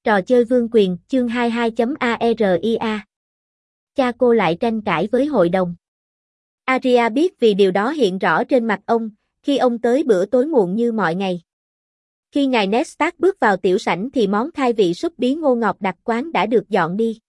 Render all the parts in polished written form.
Trò chơi vương quyền, chương 22.aria. Cha cô lại tranh cãi với hội đồng. Arya biết vì điều đó hiện rõ trên mặt ông, khi ông tới bữa tối muộn như mọi ngày. Khi ngài Ned Stark bước vào tiểu sảnh thì món khai vị súp bí ngô ngọt đặc quán đã được dọn đi.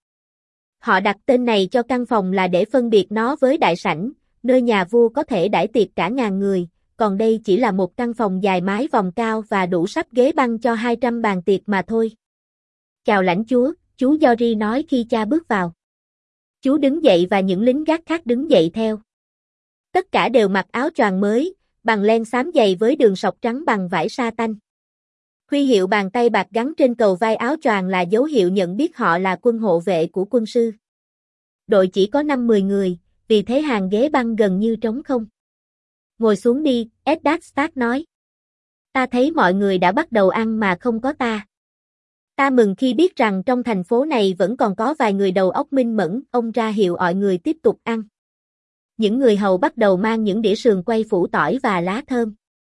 Họ đặt tên này cho căn phòng là để phân biệt nó với đại sảnh, nơi nhà vua có thể đãi tiệc cả ngàn người, còn đây chỉ là một căn phòng dài mái vòng cao và đủ sắp ghế băng cho 200 bàn tiệc mà thôi. Chào lãnh chúa, chú Jory nói khi cha bước vào. Chú đứng dậy và những lính gác khác đứng dậy theo. Tất cả đều mặc áo choàng mới, bằng len xám dày với đường sọc trắng bằng vải sa tanh. Huy hiệu bàn tay bạc gắn trên cầu vai áo choàng là dấu hiệu nhận biết họ là quân hộ vệ của quân sư. Đội chỉ có 5-10 người, vì thế hàng ghế băng gần như trống không. Ngồi xuống đi, Eddard Stark nói. Ta thấy mọi người đã bắt đầu ăn mà không có ta. Ta mừng khi biết rằng trong thành phố này vẫn còn có vài người đầu óc minh mẫn, ông ra hiệu mọi người tiếp tục ăn. Những người hầu bắt đầu mang những đĩa sườn quay phủ tỏi và lá thơm.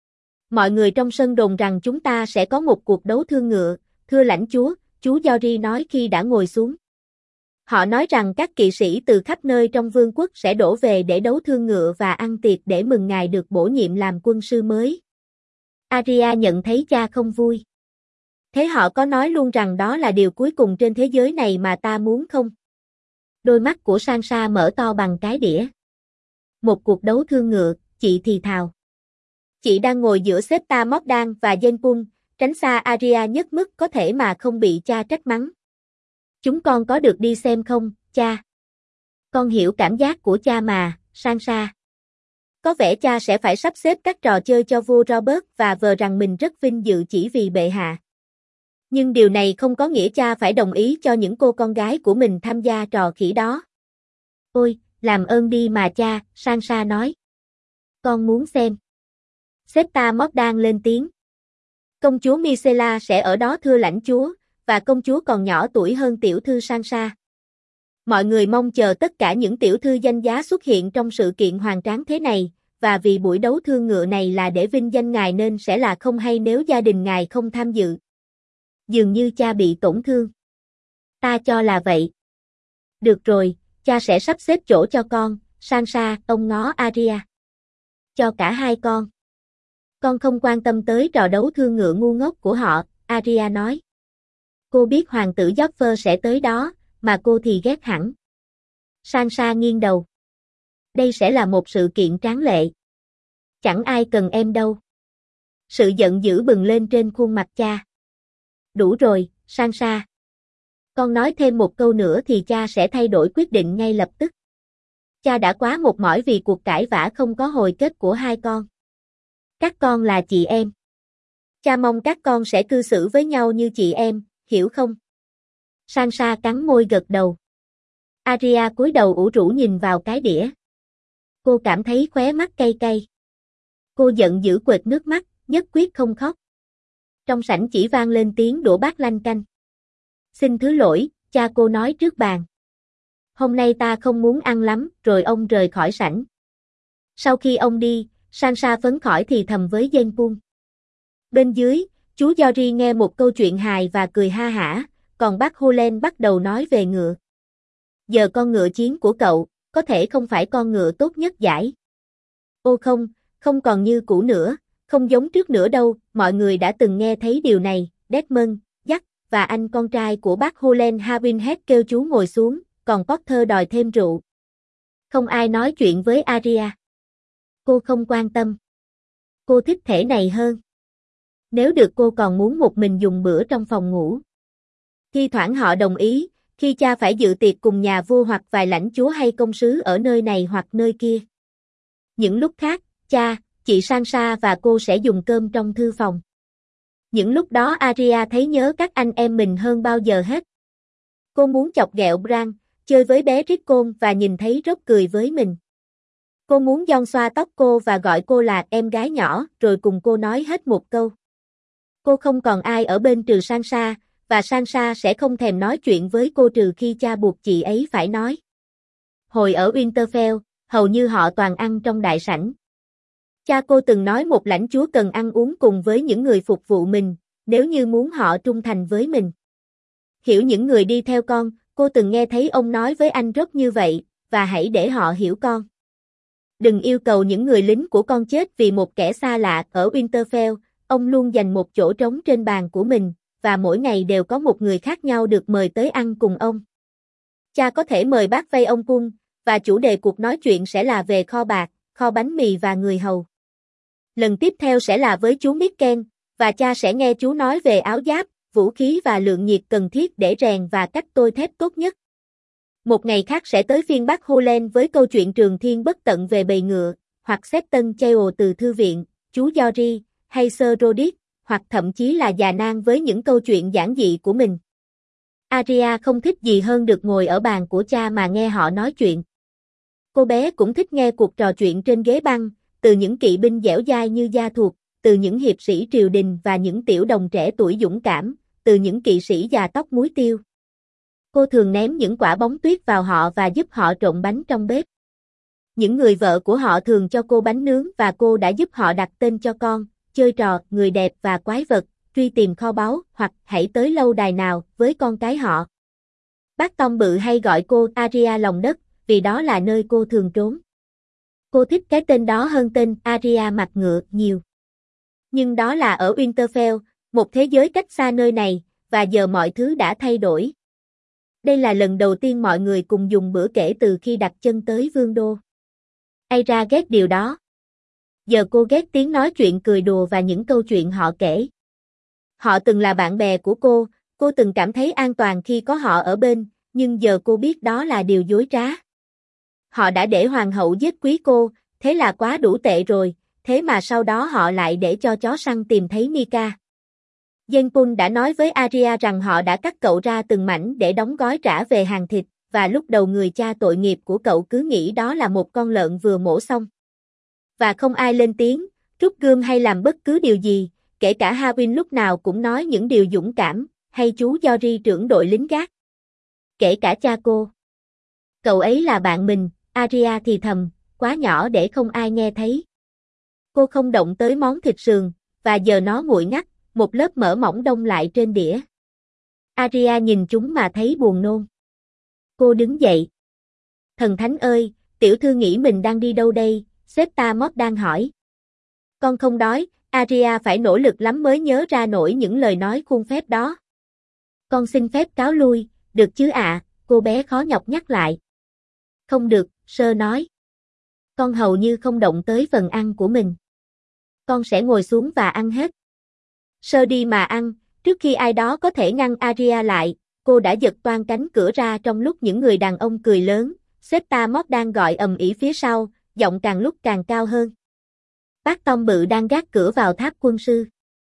Mọi người trong sân đồn rằng chúng ta sẽ có một cuộc đấu thương ngựa, thưa lãnh chúa, chú Jory nói khi đã ngồi xuống. Họ nói rằng các kỵ sĩ từ khắp nơi trong vương quốc sẽ đổ về để đấu thương ngựa và ăn tiệc để mừng ngài được bổ nhiệm làm quân sư mới. Arya nhận thấy cha không vui. Thế họ có nói luôn rằng đó là điều cuối cùng trên thế giới này mà ta muốn không? Đôi mắt của Sansa mở to bằng cái đĩa. Một cuộc đấu thương ngựa, chị thì thào. Chị đang ngồi giữa Septa Mordan và Yenpun, tránh xa Arya nhất mức có thể mà không bị cha trách mắng. Chúng con có được đi xem không, cha? Con hiểu cảm giác của cha mà, Sansa. Có vẻ cha sẽ phải sắp xếp các trò chơi cho vua Robert và vờ rằng mình rất vinh dự chỉ vì bệ hạ. Nhưng điều này không có nghĩa cha phải đồng ý cho những cô con gái của mình tham gia trò khỉ đó. Ôi, làm ơn đi mà cha, Sansa nói. Con muốn xem. Septa Mordan lên tiếng. Công chúa Myrcella sẽ ở đó thưa lãnh chúa, và công chúa còn nhỏ tuổi hơn tiểu thư Sansa. Mọi người mong chờ tất cả những tiểu thư danh giá xuất hiện trong sự kiện hoành tráng thế này, và vì buổi đấu thương ngựa này là để vinh danh ngài nên sẽ là không hay nếu gia đình ngài không tham dự. Dường như cha bị tổn thương. Ta cho là vậy. Được rồi, cha sẽ sắp xếp chỗ cho con, Sansa, ông ngó Arya. Cho cả hai con. Con không quan tâm tới trò đấu thương ngựa ngu ngốc của họ, Arya nói. Cô biết hoàng tử Joffrey sẽ tới đó, mà cô thì ghét hẳn. Sansa nghiêng đầu. Đây sẽ là một sự kiện tráng lệ. Chẳng ai cần em đâu. Sự giận dữ bừng lên trên khuôn mặt cha. Đủ rồi, Sansa. Con nói thêm một câu nữa thì cha sẽ thay đổi quyết định ngay lập tức. Cha đã quá mệt mỏi vì cuộc cãi vã không có hồi kết của hai con. Các con là chị em. Cha mong các con sẽ cư xử với nhau như chị em, hiểu không? Sansa cắn môi gật đầu. Arya cúi đầu ủ rũ nhìn vào cái đĩa. Cô cảm thấy khóe mắt cay cay. Cô giận dữ quệt nước mắt, nhất quyết không khóc. Trong sảnh chỉ vang lên tiếng đũa bát lanh canh. Xin thứ lỗi, cha cô nói trước bàn. Hôm nay ta không muốn ăn lắm, rồi ông rời khỏi sảnh. Sau khi ông đi, Sansa phấn khởi thì thầm với Yenpun. Bên dưới, chú Jory nghe một câu chuyện hài và cười ha hả, còn bác Holen bắt đầu nói về ngựa. Giờ con ngựa chiến của cậu, có thể không phải con ngựa tốt nhất giải. Ô không, không còn như cũ nữa, không giống trước nữa đâu, mọi người đã từng nghe thấy điều này, Desmond, Jack, và anh con trai của bác Holen Harwinhead kêu chú ngồi xuống, còn Potter đòi thêm rượu. Không ai nói chuyện với Arya. Cô không quan tâm. Cô thích thể này hơn. Nếu được cô còn muốn một mình dùng bữa trong phòng ngủ. Thi thoảng họ đồng ý, khi cha phải dự tiệc cùng nhà vua hoặc vài lãnh chúa hay công sứ ở nơi này hoặc nơi kia. Những lúc khác, cha, chị Sansa và cô sẽ dùng cơm trong thư phòng. Những lúc đó Arya thấy nhớ các anh em mình hơn bao giờ hết. Cô muốn chọc ghẹo Bran, chơi với bé Rickon và nhìn thấy Robb cười với mình. Cô muốn Jon xoa tóc cô và gọi cô là em gái nhỏ rồi cùng cô nói hết một câu. Cô không còn ai ở bên trừ Sansa, và Sansa sẽ không thèm nói chuyện với cô trừ khi cha buộc chị ấy phải nói. Hồi ở Winterfell, hầu như họ toàn ăn trong đại sảnh. Cha cô từng nói một lãnh chúa cần ăn uống cùng với những người phục vụ mình, nếu như muốn họ trung thành với mình. hiểu những người đi theo con, cô từng nghe thấy ông nói với anh rất như vậy, và hãy để họ hiểu con. Đừng yêu cầu những người lính của con chết vì một kẻ xa lạ. Ở Winterfell, ông luôn dành một chỗ trống trên bàn của mình, và mỗi ngày đều có một người khác nhau được mời tới ăn cùng ông. Cha có thể mời bác vây ông cung, và chủ đề cuộc nói chuyện sẽ là về kho bạc, kho bánh mì và người hầu. Lần tiếp theo sẽ là với chú Mikken, và cha sẽ nghe chú nói về áo giáp, vũ khí và lượng nhiệt cần thiết để rèn và cách tôi thép tốt nhất. Một ngày khác sẽ tới phiên bác Holland với câu chuyện trường thiên bất tận về bầy ngựa, hoặc Septon Chale từ thư viện, chú Jory, hay Sir Roderick, hoặc thậm chí là già Nan với những câu chuyện giản dị của mình. Arya không thích gì hơn được ngồi ở bàn của cha mà nghe họ nói chuyện. Cô bé cũng thích nghe cuộc trò chuyện trên ghế băng, từ những kỵ binh dẻo dai như Gia Thuộc, từ những hiệp sĩ triều đình và những tiểu đồng trẻ tuổi dũng cảm, từ những kỵ sĩ già tóc muối tiêu. Cô thường ném những quả bóng tuyết vào họ và giúp họ trộn bánh trong bếp. Những người vợ của họ thường cho cô bánh nướng và cô đã giúp họ đặt tên cho con, chơi trò, người đẹp và quái vật, truy tìm kho báu hoặc hãy tới lâu đài nào với con cái họ. Bác Tom Bự hay gọi cô Arya lòng đất, vì đó là nơi cô thường trốn. Cô thích cái tên đó hơn tên Arya mặt ngựa nhiều. Nhưng đó là ở Winterfell, một thế giới cách xa nơi này, và giờ mọi thứ đã thay đổi. Đây là lần đầu tiên mọi người cùng dùng bữa kể từ khi đặt chân tới Vương đô. Aira ghét điều đó. Giờ cô ghét tiếng nói chuyện cười đùa và những câu chuyện họ kể. Họ từng là bạn bè của cô từng cảm thấy an toàn khi có họ ở bên, nhưng giờ cô biết đó là điều dối trá. Họ đã để hoàng hậu giết quý cô, thế là quá đủ tệ rồi, thế mà sau đó họ lại để cho chó săn tìm thấy Mika. Jenpun đã nói với Arya rằng họ đã cắt cậu ra từng mảnh để đóng gói trả về hàng thịt, và lúc đầu người cha tội nghiệp của cậu cứ nghĩ đó là một con lợn vừa mổ xong. Và không ai lên tiếng, rút gươm hay làm bất cứ điều gì, kể cả Harwin lúc nào cũng nói những điều dũng cảm, hay chú Jory trưởng đội lính gác. Kể cả cha cô. Cậu ấy là bạn mình, Arya thì thầm, quá nhỏ để không ai nghe thấy. Cô không động tới món thịt sườn, và giờ nó nguội ngắt, một lớp mỡ mỏng đông lại trên đĩa. Arya nhìn chúng mà thấy buồn nôn. Cô đứng dậy. Thần thánh ơi, tiểu thư nghĩ mình đang đi đâu đây? Septa Mott đang hỏi. Con không đói, Arya phải nỗ lực lắm mới nhớ ra nổi những lời nói khuôn phép đó. Con xin phép cáo lui, được chứ ạ, cô bé khó nhọc nhắc lại. Không được, Sơ nói. Con hầu như không động tới phần ăn của mình. Con sẽ ngồi xuống và ăn hết. Sơ đi mà ăn, trước khi ai đó có thể ngăn Arya lại, cô đã giật toang cánh cửa ra trong lúc những người đàn ông cười lớn, Septa Mott đang gọi ầm ĩ phía sau, giọng càng lúc càng cao hơn. Bác Tom Bự đang gác cửa vào tháp quân sư.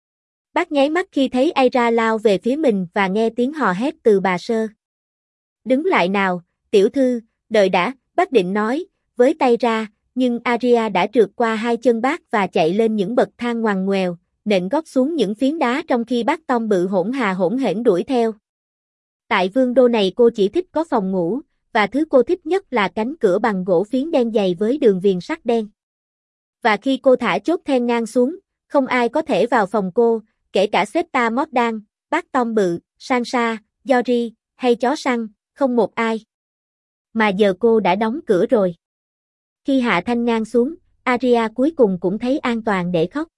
Bác nháy mắt khi thấy Aira lao về phía mình và nghe tiếng hò hét từ bà Sơ. Đứng lại nào, tiểu thư, đợi đã, bác định nói, với tay ra, nhưng Arya đã trượt qua hai chân bác và chạy lên những bậc thang ngoằn ngoèo, nện gót xuống những phiến đá trong khi bác Tom Bự hỗn hà hỗn hển đuổi theo. Tại vương đô này cô chỉ thích có phòng ngủ, và thứ cô thích nhất là cánh cửa bằng gỗ phiến đen dày với đường viền sắt đen. Và khi cô thả chốt then ngang xuống, không ai có thể vào phòng cô, kể cả Septa Mordan, bác Tom Bự, Sansa, Jory, hay chó săn, không một ai. Mà giờ cô đã đóng cửa rồi. Khi hạ thanh ngang xuống, Arya cuối cùng cũng thấy an toàn để khóc.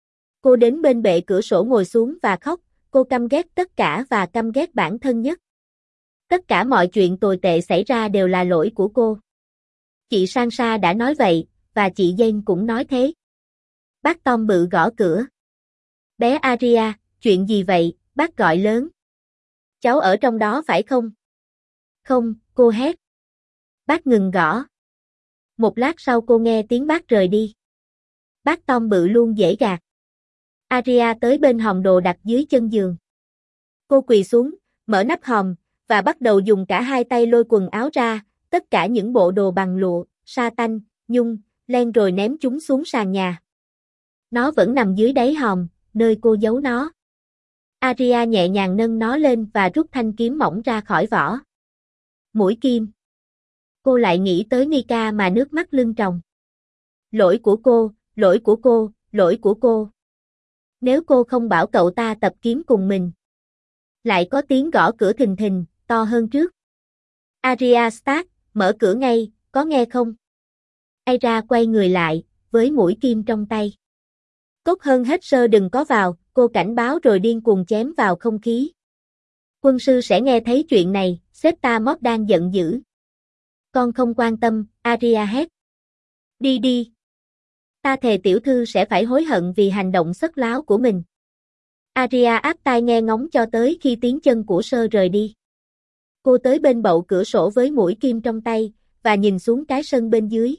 Cô đến bên bệ cửa sổ ngồi xuống và khóc, cô căm ghét tất cả và căm ghét bản thân nhất. Tất cả mọi chuyện tồi tệ xảy ra đều là lỗi của cô. Chị Sansa đã nói vậy, và chị Jane cũng nói thế. Bác Tom Bự gõ cửa. Bé Arya, chuyện gì vậy? Bác gọi lớn. Cháu ở trong đó phải không? Không, cô hét. Bác ngừng gõ. Một lát sau cô nghe tiếng bác rời đi. Bác Tom Bự luôn dễ gạt. Arya tới bên hòm đồ đặt dưới chân giường. Cô quỳ xuống, mở nắp hòm, và bắt đầu dùng cả hai tay lôi quần áo ra, tất cả những bộ đồ bằng lụa, sa tanh, nhung, len rồi ném chúng xuống sàn nhà. Nó vẫn nằm dưới đáy hòm, nơi cô giấu nó. Arya nhẹ nhàng nâng nó lên và rút thanh kiếm mỏng ra khỏi vỏ. Mũi kim. Cô lại nghĩ tới Mika mà nước mắt lưng tròng. Lỗi của cô, lỗi của cô, lỗi của cô. Nếu cô không bảo cậu ta tập kiếm cùng mình. Lại có tiếng gõ cửa thình thình, to hơn trước. Arya Stark, mở cửa ngay, có nghe không? Aira quay người lại, với mũi kim trong tay. Tốt hơn hết sơ đừng có vào, cô cảnh báo rồi điên cuồng chém vào không khí. Quân sư sẽ nghe thấy chuyện này, sếp ta Mót đang giận dữ. Con không quan tâm, Arya hét. Đi đi. Ta thề tiểu thư sẽ phải hối hận vì hành động sất láo của mình. Arya áp tai nghe ngóng cho tới khi tiếng chân của sơ rời đi. Cô tới bên bậu cửa sổ với mũi kim trong tay, và nhìn xuống cái sân bên dưới.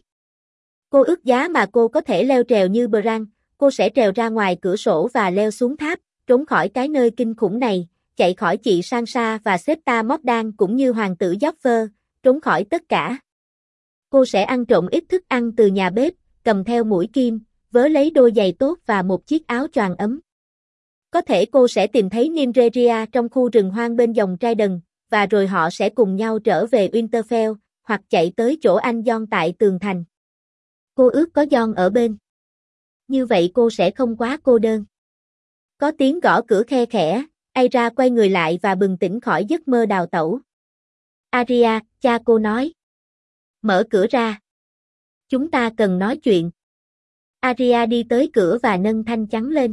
Cô ước giá mà cô có thể leo trèo như Bran, cô sẽ trèo ra ngoài cửa sổ và leo xuống tháp, trốn khỏi cái nơi kinh khủng này, chạy khỏi chị Sansa và sếp ta Mordan cũng như hoàng tử Joffrey, trốn khỏi tất cả. Cô sẽ ăn trộm ít thức ăn từ nhà bếp, cầm theo mũi kim, vớ lấy đôi giày tốt và một chiếc áo choàng ấm. Có thể cô sẽ tìm thấy Nymeria trong khu rừng hoang bên dòng Trident, và rồi họ sẽ cùng nhau trở về Winterfell, hoặc chạy tới chỗ anh Jon tại tường thành. Cô ước có Jon ở bên. Như vậy cô sẽ không quá cô đơn. Có tiếng gõ cửa khe khẽ, Aira quay người lại và bừng tỉnh khỏi giấc mơ đào tẩu. Arya, cha cô nói. Mở cửa ra. Chúng ta cần nói chuyện. Arya đi tới cửa và nâng thanh chắn lên.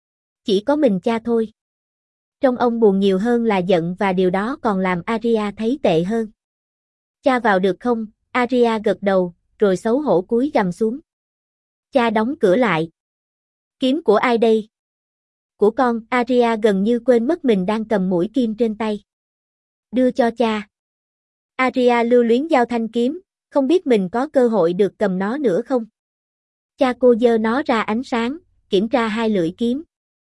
Chỉ có mình cha thôi. Trông ông buồn nhiều hơn là giận và điều đó còn làm Arya thấy tệ hơn. Cha vào được không? Arya gật đầu, rồi xấu hổ cúi gằm xuống. Cha đóng cửa lại. Kiếm của ai đây? Của con. Arya gần như quên mất mình đang cầm mũi kim trên tay. Đưa cho cha. Arya lưu luyến giao thanh kiếm, không biết mình có cơ hội được cầm nó nữa không? Cha cô giơ nó ra ánh sáng, kiểm tra hai lưỡi kiếm.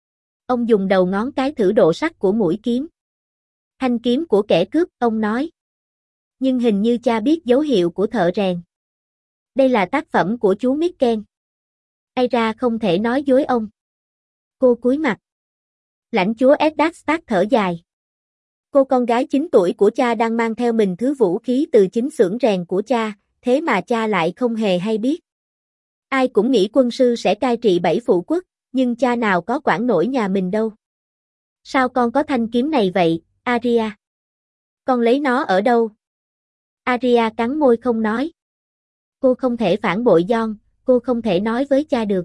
Ông dùng đầu ngón cái thử độ sắc của mũi kiếm. Thanh kiếm của kẻ cướp, ông nói. Nhưng hình như cha biết dấu hiệu của thợ rèn. Đây là tác phẩm của chú Mikken. Aira không thể nói dối ông. Cô cúi mặt. Lãnh chúa Eddard Stark thở dài. Cô con gái 9 tuổi của cha đang mang theo mình thứ vũ khí từ chính xưởng rèn của cha, thế mà cha lại không hề hay biết. Ai cũng nghĩ quân sư sẽ cai trị 7 phụ quốc, nhưng cha nào có quản nổi nhà mình đâu. Sao con có thanh kiếm này vậy, Arya? Con lấy nó ở đâu? Arya cắn môi không nói. Cô không thể phản bội Jon, cô không thể nói với cha được.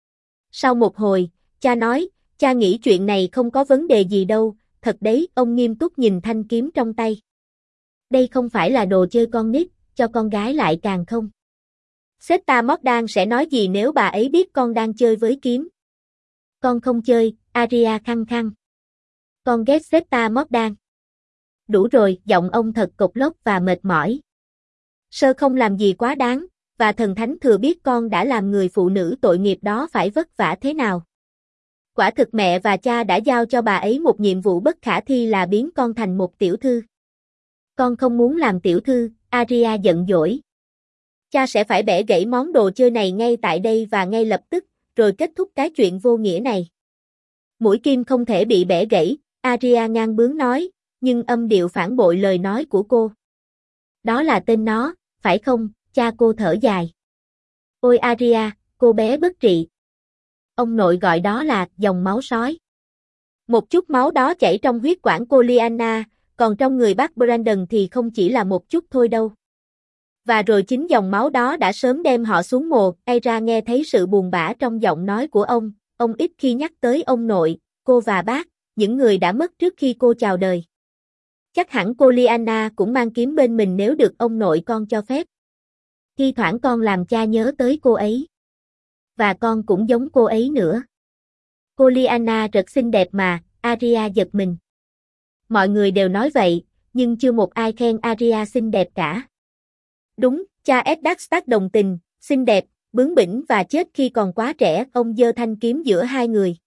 Sau một hồi, cha nói, cha nghĩ chuyện này không có vấn đề gì đâu, thật đấy, ông nghiêm túc nhìn thanh kiếm trong tay. Đây không phải là đồ chơi con nít, cho con gái lại càng không. Sếp ta Mordan sẽ nói gì nếu bà ấy biết con đang chơi với kiếm? Con không chơi, Arya khăng khăng. Con ghét sếp ta Mordan. Đủ rồi, giọng ông thật cộc lốc và mệt mỏi. Sơ không làm gì quá đáng, và thần thánh thừa biết con đã làm người phụ nữ tội nghiệp đó phải vất vả thế nào. Quả thực mẹ và cha đã giao cho bà ấy một nhiệm vụ bất khả thi là biến con thành một tiểu thư. Con không muốn làm tiểu thư, Arya giận dỗi. Cha sẽ phải bẻ gãy món đồ chơi này ngay tại đây và ngay lập tức, rồi kết thúc cái chuyện vô nghĩa này. Mũi kim không thể bị bẻ gãy, Arya ngang bướng nói, nhưng âm điệu phản bội lời nói của cô. Đó là tên nó, phải không? Cha cô thở dài. Ôi Arya, cô bé bất trị. Ông nội gọi đó là dòng máu sói. Một chút máu đó chảy trong huyết quản cô Lyanna, còn trong người bác Brandon thì không chỉ là một chút thôi đâu. Và rồi chính dòng máu đó đã sớm đem họ xuống mồ. Aira nghe thấy sự buồn bã trong giọng nói của ông ít khi nhắc tới ông nội, cô và bác, những người đã mất trước khi cô chào đời. Chắc hẳn cô Lyanna cũng mang kiếm bên mình nếu được ông nội con cho phép. Thi thoảng con làm cha nhớ tới cô ấy. Và con cũng giống cô ấy nữa. Cô Lyanna rất xinh đẹp mà, Arya giật mình. Mọi người đều nói vậy, nhưng chưa một ai khen Arya xinh đẹp cả. Đúng, cha Eddard Stark đồng tình, xinh đẹp, bướng bỉnh và chết khi còn quá trẻ, ông giơ thanh kiếm giữa hai người.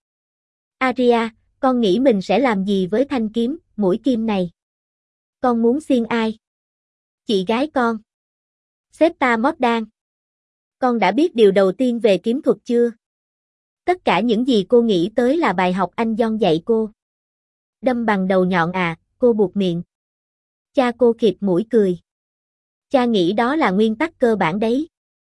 Arya, con nghĩ mình sẽ làm gì với thanh kiếm, mũi kim này? Con muốn xiên ai? Chị gái con. Sếp ta Mordan. Con đã biết điều đầu tiên về kiếm thuật chưa? Tất cả những gì cô nghĩ tới là bài học anh Jon dạy cô. Đâm bằng đầu nhọn à, cô buột miệng. Cha cô khịt mũi cười. Cha nghĩ đó là nguyên tắc cơ bản đấy.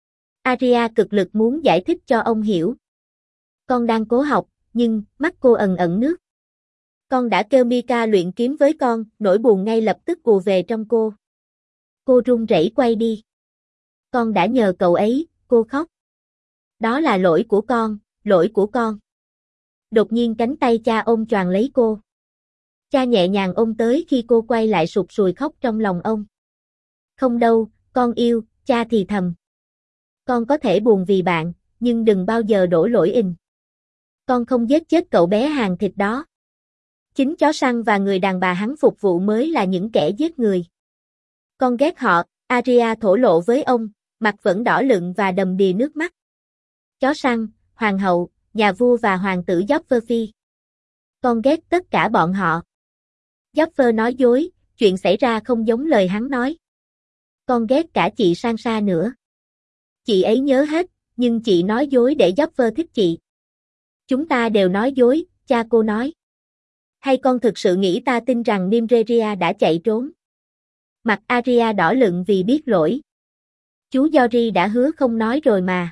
Arya cực lực muốn giải thích cho ông hiểu. Con đang cố học, nhưng mắt cô ẩn ẩn nước. Con đã kêu Mika luyện kiếm với con, nỗi buồn ngay lập tức ùa về trong cô. Cô run rẩy quay đi. Con đã nhờ cậu ấy, cô khóc. Đó là lỗi của con, lỗi của con. Đột nhiên cánh tay cha ôm choàng lấy cô. Cha nhẹ nhàng ôm tới khi cô quay lại sụt sùi khóc trong lòng ông. Không đâu, con yêu, cha thì thầm. Con có thể buồn vì bạn, nhưng đừng bao giờ đổ lỗi ình. Con không giết chết cậu bé hàng thịt đó. Chính chó săn và người đàn bà hắn phục vụ mới là những kẻ giết người. Con ghét họ, Arya thổ lộ với ông, mặt vẫn đỏ lựng và đầm đìa nước mắt. Chó săn, hoàng hậu, nhà vua và hoàng tử Joffrey Phi. Con ghét tất cả bọn họ. Joffrey nói dối, chuyện xảy ra không giống lời hắn nói. Con ghét cả chị Sansa nữa. Chị ấy nhớ hết, nhưng chị nói dối để Joffrey thích chị. Chúng ta đều nói dối, cha cô nói. Hay con thực sự nghĩ ta tin rằng Nymeria đã chạy trốn? Mặt Arya đỏ lựng vì biết lỗi. Chú Jory đã hứa không nói rồi mà.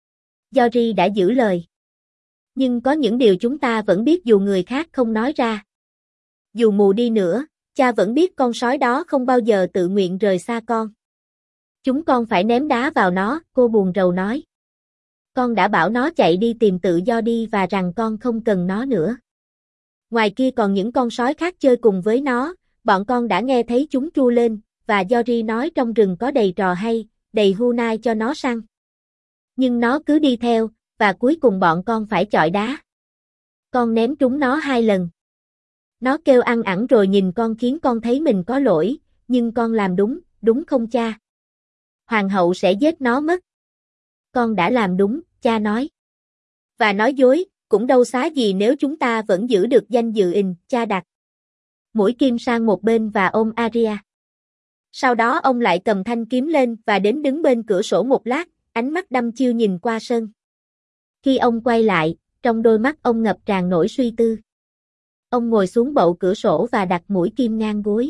Jory đã giữ lời. Nhưng có những điều chúng ta vẫn biết dù người khác không nói ra. Dù mù đi nữa, cha vẫn biết con sói đó không bao giờ tự nguyện rời xa con. Chúng con phải ném đá vào nó, cô buồn rầu nói. Con đã bảo nó chạy đi tìm tự do đi và rằng con không cần nó nữa. Ngoài kia còn những con sói khác chơi cùng với nó, bọn con đã nghe thấy chúng tru lên, và Jory nói trong rừng có đầy trò hay, đầy Hunai cho nó săn. Nhưng nó cứ đi theo, và cuối cùng bọn con phải chọi đá. Con ném trúng nó 2 lần. Nó kêu ăn ẳng rồi nhìn con khiến con thấy mình có lỗi, nhưng con làm đúng, đúng không cha? Hoàng hậu sẽ giết nó mất. Con đã làm đúng, cha nói. Và nói dối, cũng đâu xá gì nếu chúng ta vẫn giữ được danh dự cha đặt. Mũi kim sang một bên và ôm Arya. Sau đó ông lại cầm thanh kiếm lên và đến đứng bên cửa sổ một lát, ánh mắt đăm chiêu nhìn qua sân. Khi ông quay lại, trong đôi mắt ông ngập tràn nỗi suy tư. Ông ngồi xuống bậu cửa sổ và đặt mũi kim ngang gối.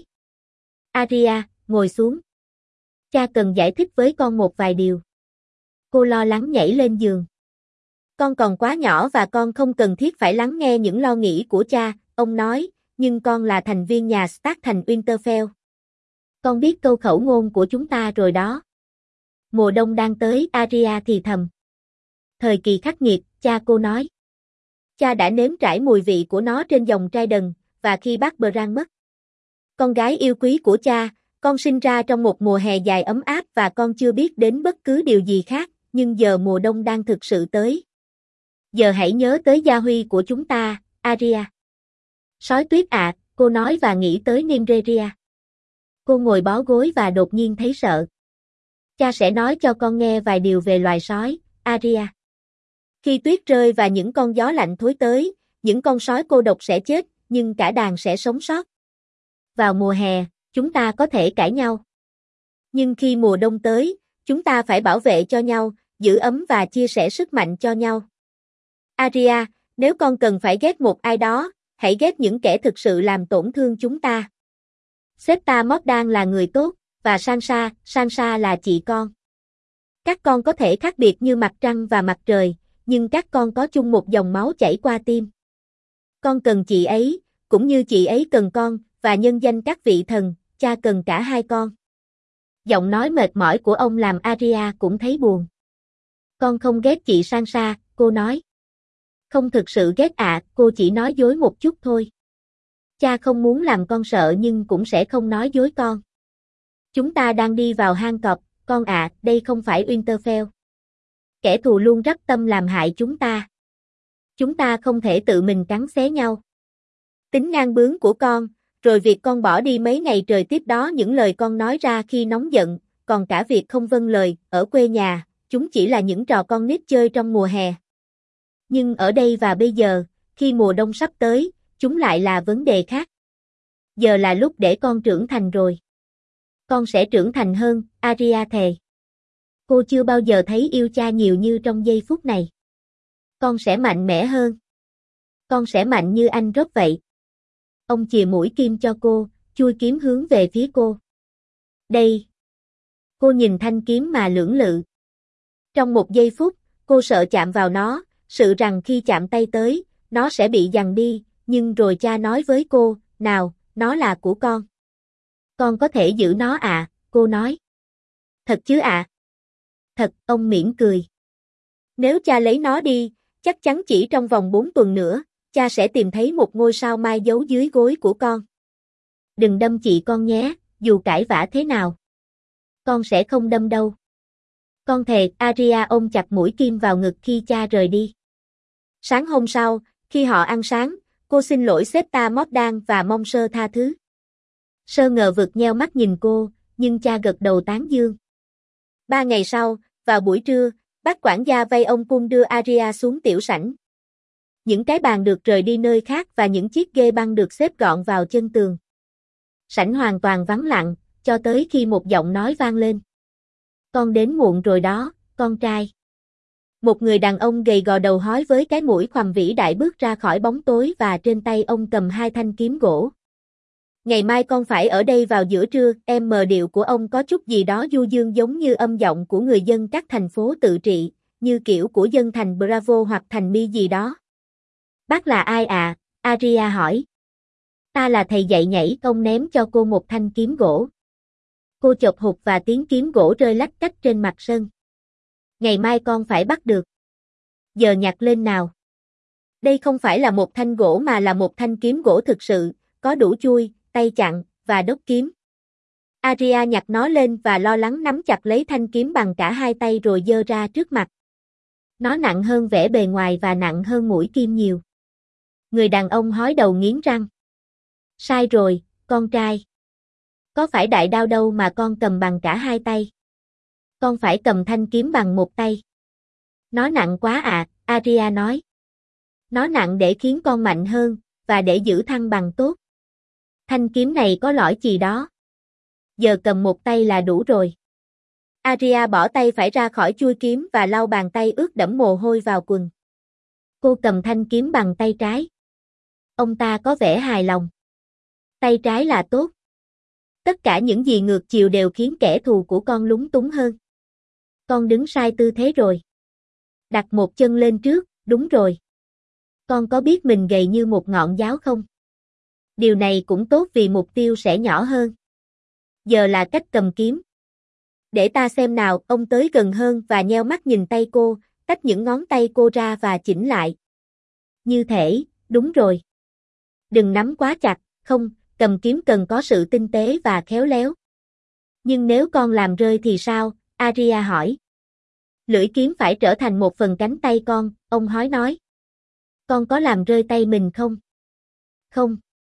Arya, ngồi xuống. Cha cần giải thích với con một vài điều. Cô lo lắng nhảy lên giường. Con còn quá nhỏ và con không cần thiết phải lắng nghe những lo nghĩ của cha, ông nói, nhưng con là thành viên nhà Stark thành Winterfell. Con biết câu khẩu ngôn của chúng ta rồi đó. Mùa đông đang tới, Arya thì thầm. Thời kỳ khắc nghiệt, cha cô nói. Cha đã nếm trải mùi vị của nó trên dòng Trident, và khi bác Bran mất. Con gái yêu quý của cha, con sinh ra trong một mùa hè dài ấm áp và con chưa biết đến bất cứ điều gì khác, nhưng giờ mùa đông đang thực sự tới. Giờ hãy nhớ tới gia huy của chúng ta, Arya. Sói tuyết ạ, cô nói và nghĩ tới Nymeria. Cô ngồi bó gối và đột nhiên thấy sợ. Cha sẽ nói cho con nghe vài điều về loài sói, Arya. Khi tuyết rơi và những con gió lạnh thối tới, những con sói cô độc sẽ chết, nhưng cả đàn sẽ sống sót. Vào mùa hè, chúng ta có thể cãi nhau. Nhưng khi mùa đông tới, chúng ta phải bảo vệ cho nhau, giữ ấm và chia sẻ sức mạnh cho nhau. Arya, nếu con cần phải ghét một ai đó, hãy ghét những kẻ thực sự làm tổn thương chúng ta. Septa Mordan là người tốt, và Sansa là chị con. Các con có thể khác biệt như mặt trăng và mặt trời, nhưng các con có chung một dòng máu chảy qua tim. Con cần chị ấy, cũng như chị ấy cần con, và nhân danh các vị thần, cha cần cả hai con. Giọng nói mệt mỏi của ông làm Arya cũng thấy buồn. Con không ghét chị Sansa, cô nói. Không thực sự ghét ạ, cô chỉ nói dối một chút thôi. Cha không muốn làm con sợ nhưng cũng sẽ không nói dối con. Chúng ta đang đi vào hang cọp, con ạ, đây không phải Winterfell. Kẻ thù luôn rắp tâm làm hại chúng ta. Chúng ta không thể tự mình cắn xé nhau. Tính ngang bướng của con, rồi việc con bỏ đi mấy ngày trời tiếp đó những lời con nói ra khi nóng giận, còn cả việc không vâng lời, ở quê nhà, chúng chỉ là những trò con nít chơi trong mùa hè. Nhưng ở đây và bây giờ, khi mùa đông sắp tới, chúng lại là vấn đề khác. Giờ là lúc để con trưởng thành rồi. Con sẽ trưởng thành hơn, Arya thề. Cô chưa bao giờ thấy yêu cha nhiều như trong giây phút này. Con sẽ mạnh mẽ hơn. Con sẽ mạnh như anh Robb vậy. Ông chìa mũi kim cho cô, chui kiếm hướng về phía cô. Đây. Cô nhìn thanh kiếm mà lưỡng lự. Trong một giây phút, cô sợ chạm vào nó, sợ rằng khi chạm tay tới, nó sẽ bị giằng đi, nhưng rồi cha nói với cô, nào, nó là của con. Con có thể giữ nó ạ, cô nói. Thật chứ ạ? Thật, ông mỉm cười. Nếu cha lấy nó đi, chắc chắn chỉ trong vòng 4 tuần nữa, cha sẽ tìm thấy một ngôi sao mai giấu dưới gối của con. Đừng đâm chị con nhé, dù cãi vã thế nào. Con sẽ không đâm đâu. Con thề, Aria ôm chặt mũi kim vào ngực khi cha rời đi. Sáng hôm sau, khi họ ăn sáng, cô xin lỗi sếp ta Mordan và mong Sơ tha thứ. Sơ ngờ vực nheo mắt nhìn cô, nhưng cha gật đầu tán dương. 3 ngày sau, vào buổi trưa, bác quản gia vây ông cung đưa Aria xuống tiểu sảnh. Những cái bàn được rời đi nơi khác và những chiếc ghê băng được xếp gọn vào chân tường. Sảnh hoàn toàn vắng lặng, cho tới khi một giọng nói vang lên. Con đến muộn rồi đó, con trai. Một người đàn ông gầy gò đầu hói với cái mũi khoằm vĩ đại bước ra khỏi bóng tối và trên tay ông cầm 2 thanh kiếm gỗ. Ngày mai con phải ở đây vào giữa trưa, điệu của ông có chút gì đó du dương giống như âm giọng của người dân các thành phố tự trị, như kiểu của dân thành Bravo hoặc thành Mi gì đó. Bác là ai ạ? Aria hỏi. Ta là thầy dạy nhảy, ông ném cho cô một thanh kiếm gỗ. Cô chộp hụt và tiếng kiếm gỗ rơi lách cách trên mặt sân. Ngày mai con phải bắt được. Giờ nhặt lên nào. Đây không phải là một thanh gỗ mà là một thanh kiếm gỗ thực sự, có đủ chuôi, tay chặn, và đốc kiếm. Aria nhặt nó lên và lo lắng nắm chặt lấy thanh kiếm bằng cả 2 tay rồi giơ ra trước mặt. Nó nặng hơn vẻ bề ngoài và nặng hơn mũi kim nhiều. Người đàn ông hói đầu nghiến răng. Sai rồi, con trai. Có phải đại đao đâu mà con cầm bằng cả 2 tay. Con phải cầm thanh kiếm bằng 1 tay. Nó nặng quá ạ, Aria nói. Nó nặng để khiến con mạnh hơn, và để giữ thăng bằng tốt. Thanh kiếm này có lõi chì đó. Giờ cầm 1 tay là đủ rồi. Aria bỏ tay phải ra khỏi chuôi kiếm và lau bàn tay ướt đẫm mồ hôi vào quần. Cô cầm thanh kiếm bằng tay trái. Ông ta có vẻ hài lòng. Tay trái là tốt. Tất cả những gì ngược chiều đều khiến kẻ thù của con lúng túng hơn. Con đứng sai tư thế rồi. Đặt một chân lên trước, đúng rồi. Con có biết mình gầy như một ngọn giáo không? Điều này cũng tốt vì mục tiêu sẽ nhỏ hơn. Giờ là cách cầm kiếm. Để ta xem nào, ông tới gần hơn và nheo mắt nhìn tay cô, tách những ngón tay cô ra và chỉnh lại. Như thể, đúng rồi. Đừng nắm quá chặt, không, cầm kiếm cần có sự tinh tế và khéo léo. Nhưng nếu con làm rơi thì sao? Aria hỏi. Lưỡi kiếm phải trở thành một phần cánh tay con, ông hói nói. Con có làm rơi tay mình không? Không.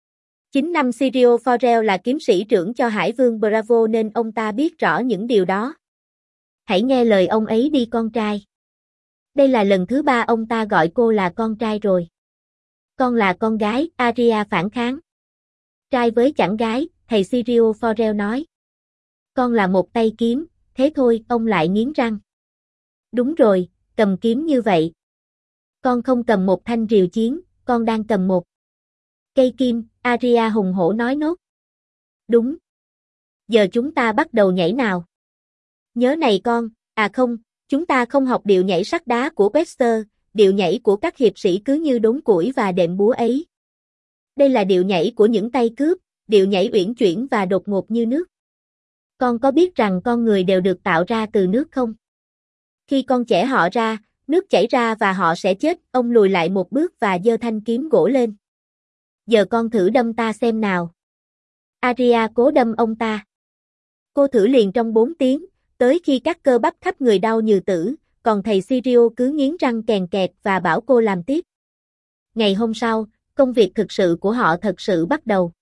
9 năm Sirio Forel là kiếm sĩ trưởng cho Hải vương Bravo nên ông ta biết rõ những điều đó. Hãy nghe lời ông ấy đi con trai. Đây là lần thứ 3 ông ta gọi cô là con trai rồi. Con là con gái, Aria phản kháng. Trai với chẳng gái, thầy Sirio Forel nói. Con là một tay kiếm, thế thôi, ông lại nghiến răng. Đúng rồi, cầm kiếm như vậy. Con không cầm một thanh rìu chiến, con đang cầm một cây kim, Aria hùng hổ nói nốt. Đúng. Giờ chúng ta bắt đầu nhảy nào. Nhớ này con, à không, chúng ta không học điệu nhảy sắt đá của Webster, điệu nhảy của các hiệp sĩ cứ như đốn củi và đệm búa ấy. Đây là điệu nhảy của những tay cướp, điệu nhảy uyển chuyển và đột ngột như nước. Con có biết rằng con người đều được tạo ra từ nước không? Khi con chẻ họ ra, nước chảy ra và họ sẽ chết, ông lùi lại một bước và giơ thanh kiếm gỗ lên. Giờ con thử đâm ta xem nào. Aria cố đâm ông ta. Cô thử liền trong 4 tiếng, tới khi các cơ bắp khắp người đau như tử, còn thầy Sirio cứ nghiến răng kèn kẹt và bảo cô làm tiếp. Ngày hôm sau, công việc thực sự của họ thật sự bắt đầu.